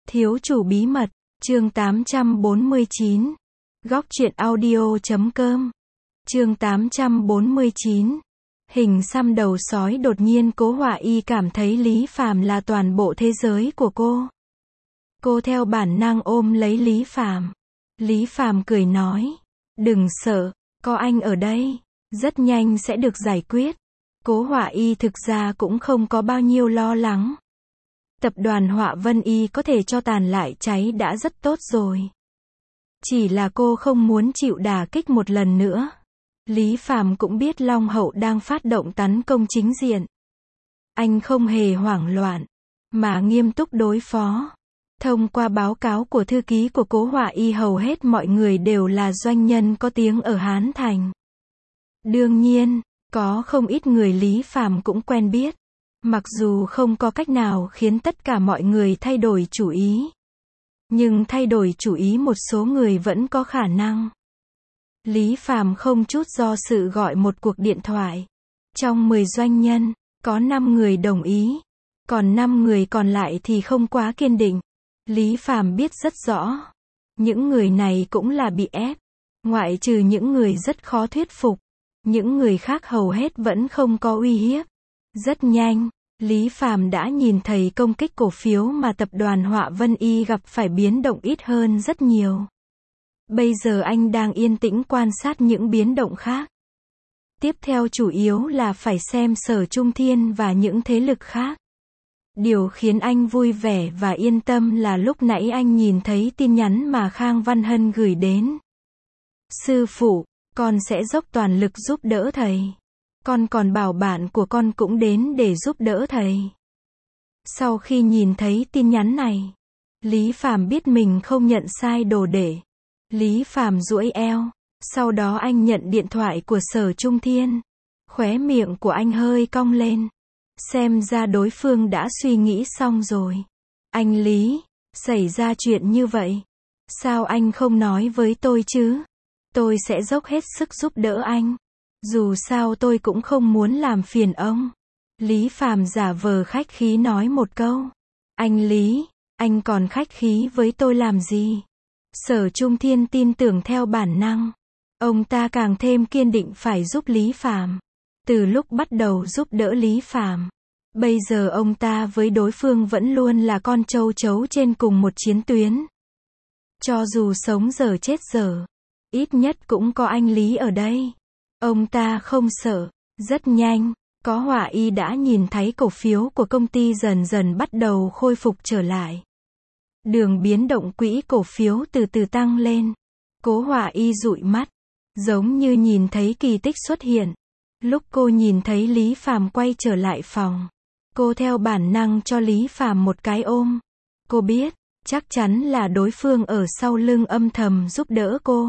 Thiếu chủ bí mật, chương 849. Góc truyện audio.com. Chương 849. Hình xăm đầu sói. Đột nhiên Cố Họa Y cảm thấy Lý Phàm là toàn bộ thế giới của cô. Cô theo bản năng ôm lấy Lý Phàm. Lý Phàm cười nói, đừng sợ, có anh ở đây, rất nhanh sẽ được giải quyết. Cố Họa Y thực ra cũng không có bao nhiêu lo lắng. Tập đoàn Họa Vân Y có thể cho tàn lại cháy đã rất tốt rồi. Chỉ là cô không muốn chịu đả kích một lần nữa. Lý Phàm cũng biết Long Hậu đang phát động tấn công chính diện. Anh không hề hoảng loạn, mà nghiêm túc đối phó. Thông qua báo cáo của thư ký của Cố Họa Y, hầu hết mọi người đều là doanh nhân có tiếng ở Hán Thành. Đương nhiên, có không ít người Lý Phàm cũng quen biết. Mặc dù không có cách nào khiến tất cả mọi người thay đổi chủ ý, nhưng thay đổi chủ ý một số người vẫn có khả năng. Lý Phàm không chút do dự gọi một cuộc điện thoại. Trong 10 doanh nhân, có 5 người đồng ý, còn 5 người còn lại thì không quá kiên định. Lý Phàm biết rất rõ, những người này cũng là bị ép, ngoại trừ những người rất khó thuyết phục, những người khác hầu hết vẫn không có uy hiếp. Rất nhanh, Lý Phàm đã nhìn thấy công kích cổ phiếu mà tập đoàn Họa Vân Y gặp phải biến động ít hơn rất nhiều. Bây giờ anh đang yên tĩnh quan sát những biến động khác. Tiếp theo chủ yếu là phải xem Sở Trung Thiên và những thế lực khác. Điều khiến anh vui vẻ và yên tâm là lúc nãy anh nhìn thấy tin nhắn mà Khang Văn Hân gửi đến. Sư phụ, con sẽ dốc toàn lực giúp đỡ thầy. Con còn bảo bạn của con cũng đến để giúp đỡ thầy. Sau khi nhìn thấy tin nhắn này, Lý Phàm biết mình không nhận sai đồ đệ. Lý Phàm duỗi eo, sau đó anh nhận điện thoại của Sở Trung Thiên. Khóe miệng của anh hơi cong lên. Xem ra đối phương đã suy nghĩ xong rồi. Anh Lý, xảy ra chuyện như vậy, sao anh không nói với tôi chứ? Tôi sẽ dốc hết sức giúp đỡ anh. Dù sao tôi cũng không muốn làm phiền ông. Lý Phàm giả vờ khách khí nói một câu. Anh Lý, anh còn khách khí với tôi làm gì? Sở Trung Thiên tin tưởng theo bản năng. Ông ta càng thêm kiên định phải giúp Lý Phàm. Từ lúc bắt đầu giúp đỡ Lý Phàm, bây giờ ông ta với đối phương vẫn luôn là con châu chấu trên cùng một chiến tuyến. Cho dù sống dở chết dở, ít nhất cũng có anh Lý ở đây. Ông ta không sợ. Rất nhanh, Có Họa Y đã nhìn thấy cổ phiếu của công ty dần dần bắt đầu khôi phục trở lại. Đường biến động quỹ cổ phiếu từ từ tăng lên. Cố Họa Y dụi mắt, giống như nhìn thấy kỳ tích xuất hiện. Lúc cô nhìn thấy Lý Phàm quay trở lại phòng, cô theo bản năng cho Lý Phàm một cái ôm. Cô biết, chắc chắn là đối phương ở sau lưng âm thầm giúp đỡ cô.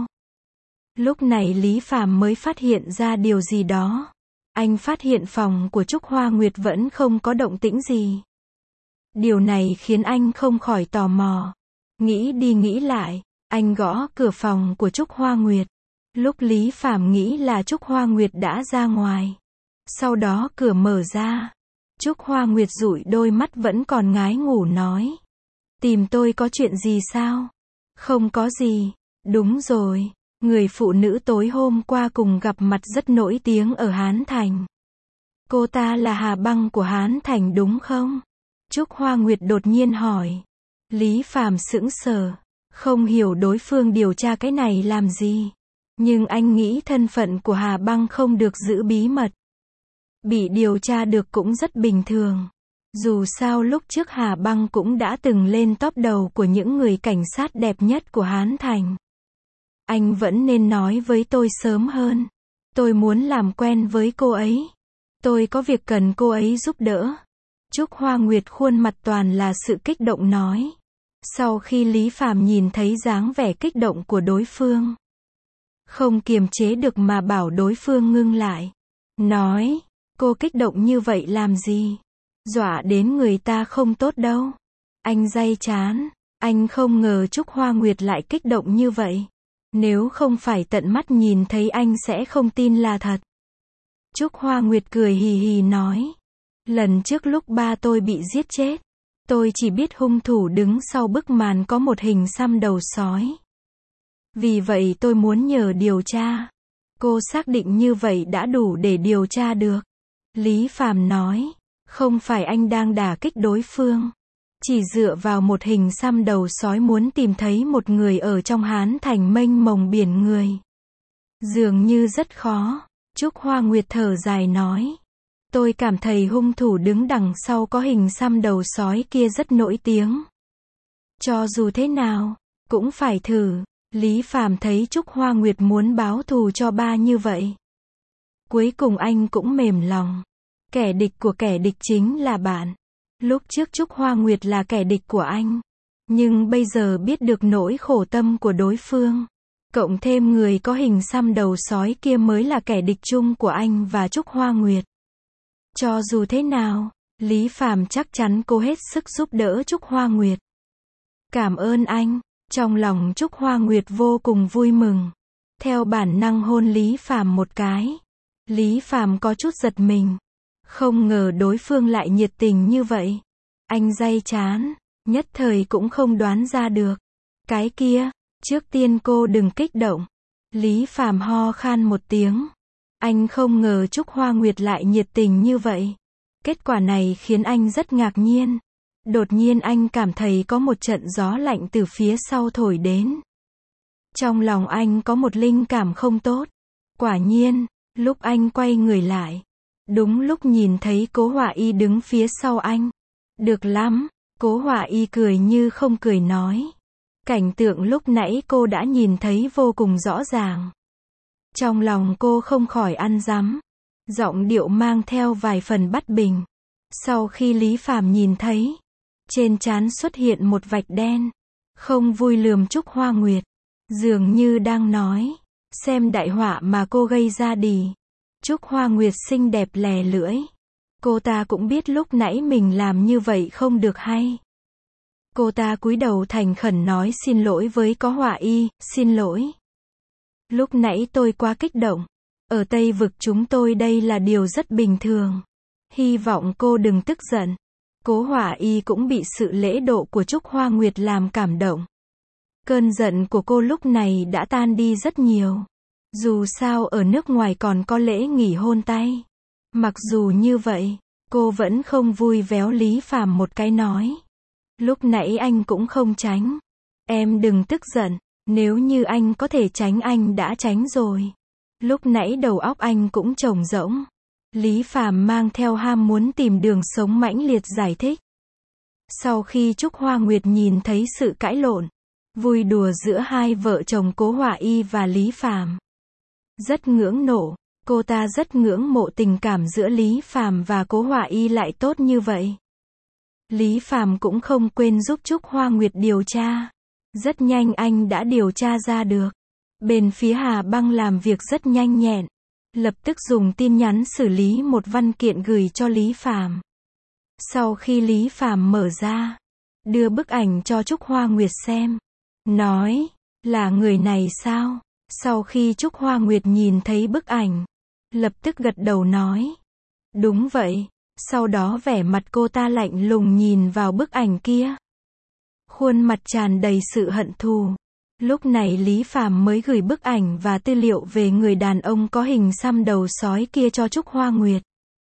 Lúc này Lý Phàm mới phát hiện ra điều gì đó. Anh phát hiện phòng của Trúc Hoa Nguyệt vẫn không có động tĩnh gì. Điều này khiến anh không khỏi tò mò. Nghĩ đi nghĩ lại, anh gõ cửa phòng của Trúc Hoa Nguyệt. Lúc Lý Phàm nghĩ là Trúc Hoa Nguyệt đã ra ngoài. Sau đó cửa mở ra. Trúc Hoa Nguyệt dụi đôi mắt vẫn còn ngái ngủ nói. Tìm tôi có chuyện gì sao? Không có gì. Đúng rồi. Người phụ nữ tối hôm qua cùng gặp mặt rất nổi tiếng ở Hán Thành. Cô ta là Hà Băng của Hán Thành đúng không? Trúc Hoa Nguyệt đột nhiên hỏi. Lý Phàm sững sờ, không hiểu đối phương điều tra cái này làm gì. Nhưng anh nghĩ thân phận của Hà Băng không được giữ bí mật. Bị điều tra được cũng rất bình thường. Dù sao lúc trước Hà Băng cũng đã từng lên top đầu của những người cảnh sát đẹp nhất của Hán Thành. Anh vẫn nên nói với tôi sớm hơn. Tôi muốn làm quen với cô ấy. Tôi có việc cần cô ấy giúp đỡ. Trúc Hoa Nguyệt khuôn mặt toàn là sự kích động nói. Sau khi Lý Phàm nhìn thấy dáng vẻ kích động của đối phương, không kiềm chế được mà bảo đối phương ngưng lại. Nói, cô kích động như vậy làm gì? Dọa đến người ta không tốt đâu. Anh day chán. Anh không ngờ Trúc Hoa Nguyệt lại kích động như vậy. Nếu không phải tận mắt nhìn thấy anh sẽ không tin là thật. Trúc Hoa Nguyệt cười hì hì nói. Lần trước lúc ba tôi bị giết chết, Tôi chỉ biết hung thủ đứng sau bức màn có một hình xăm đầu sói. Vì vậy tôi muốn nhờ điều tra. Cô xác định như vậy đã đủ để điều tra được. Lý Phàm nói, không phải anh đang đả kích đối phương. Chỉ dựa vào một hình xăm đầu sói muốn tìm thấy một người ở trong Hán Thành mênh mông biển người. Dường như rất khó. Trúc Hoa Nguyệt thở dài nói. Tôi cảm thấy hung thủ đứng đằng sau có hình xăm đầu sói kia rất nổi tiếng. Cho dù thế nào, cũng phải thử. Lý Phàm thấy Trúc Hoa Nguyệt muốn báo thù cho ba như vậy. Cuối cùng anh cũng mềm lòng. Kẻ địch của kẻ địch chính là bạn. Lúc trước Trúc Hoa Nguyệt là kẻ địch của anh. Nhưng bây giờ biết được nỗi khổ tâm của đối phương. Cộng thêm người có hình xăm đầu sói kia mới là kẻ địch chung của anh và Trúc Hoa Nguyệt. Cho dù thế nào, Lý Phàm chắc chắn cố hết sức giúp đỡ Trúc Hoa Nguyệt. Cảm ơn anh. Trong lòng Trúc Hoa Nguyệt vô cùng vui mừng. Theo bản năng hôn Lý Phàm một cái. Lý Phàm có chút giật mình. Không ngờ đối phương lại nhiệt tình như vậy. Anh day chán, nhất thời cũng không đoán ra được. Cái kia, trước tiên cô đừng kích động. Lý Phàm ho khan một tiếng. Anh không ngờ Trúc Hoa Nguyệt lại nhiệt tình như vậy. Kết quả này khiến anh rất ngạc nhiên. Đột nhiên anh cảm thấy có một trận gió lạnh từ phía sau thổi đến. Trong lòng anh có một linh cảm không tốt. Quả nhiên, lúc anh quay người lại, đúng lúc nhìn thấy Cố Họa Y đứng phía sau anh. Được lắm, Cố Họa Y cười như không cười nói. Cảnh tượng lúc nãy cô đã nhìn thấy vô cùng rõ ràng. Trong lòng cô không khỏi ăn dắm. Giọng điệu mang theo vài phần bất bình. Sau khi Lý Phàm nhìn thấy, trên trán xuất hiện một vạch đen. Không vui lườm Trúc Hoa Nguyệt. Dường như đang nói, xem đại họa mà cô gây ra đi. Trúc Hoa Nguyệt xinh đẹp lè lưỡi. Cô ta cũng biết lúc nãy mình làm như vậy không được hay. Cô ta cúi đầu thành khẩn nói xin lỗi với Cố Họa Y, xin lỗi. Lúc nãy tôi quá kích động. Ở Tây Vực chúng tôi đây là điều rất bình thường. Hy vọng cô đừng tức giận. Cố Họa Y cũng bị sự lễ độ của Trúc Hoa Nguyệt làm cảm động. Cơn giận của cô lúc này đã tan đi rất nhiều. Dù sao ở nước ngoài còn có lễ nghỉ hôn tay. Mặc dù như vậy, cô vẫn không vui véo Lý Phàm một cái nói. Lúc nãy anh cũng không tránh. Em đừng tức giận, nếu như anh có thể tránh anh đã tránh rồi. Lúc nãy đầu óc anh cũng trống rỗng. Lý Phàm mang theo ham muốn tìm đường sống mãnh liệt giải thích. Sau khi Trúc Hoa Nguyệt nhìn thấy sự cãi lộn, vui đùa giữa hai vợ chồng Cố Họa Y và Lý Phàm, rất ngưỡng nộ, cô ta rất ngưỡng mộ tình cảm giữa Lý Phàm và Cố Họa Y lại tốt như vậy. Lý Phàm cũng không quên giúp Trúc Hoa Nguyệt điều tra. Rất nhanh anh đã điều tra ra được. Bên phía Hà Băng làm việc rất nhanh nhẹn. Lập tức dùng tin nhắn xử lý một văn kiện gửi cho Lý Phàm. Sau khi Lý Phàm mở ra, đưa bức ảnh cho Trúc Hoa Nguyệt xem. Nói, là người này sao? Sau khi Trúc Hoa Nguyệt nhìn thấy bức ảnh, lập tức gật đầu nói. Đúng vậy. Sau đó vẻ mặt cô ta lạnh lùng nhìn vào bức ảnh kia. Khuôn mặt tràn đầy sự hận thù. Lúc này Lý Phàm mới gửi bức ảnh và tư liệu về người đàn ông có hình xăm đầu sói kia cho Trúc Hoa Nguyệt.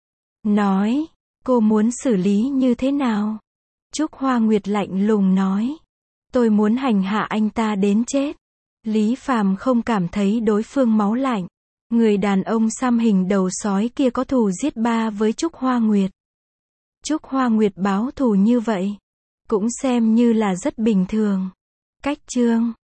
Nói, cô muốn xử lý như thế nào? Trúc Hoa Nguyệt lạnh lùng nói. Tôi muốn hành hạ anh ta đến chết. Lý Phàm không cảm thấy đối phương máu lạnh. Người đàn ông xăm hình đầu sói kia có thù giết ba với Trúc Hoa Nguyệt. Trúc Hoa Nguyệt báo thù như vậy, cũng xem như là rất bình thường. Cách chương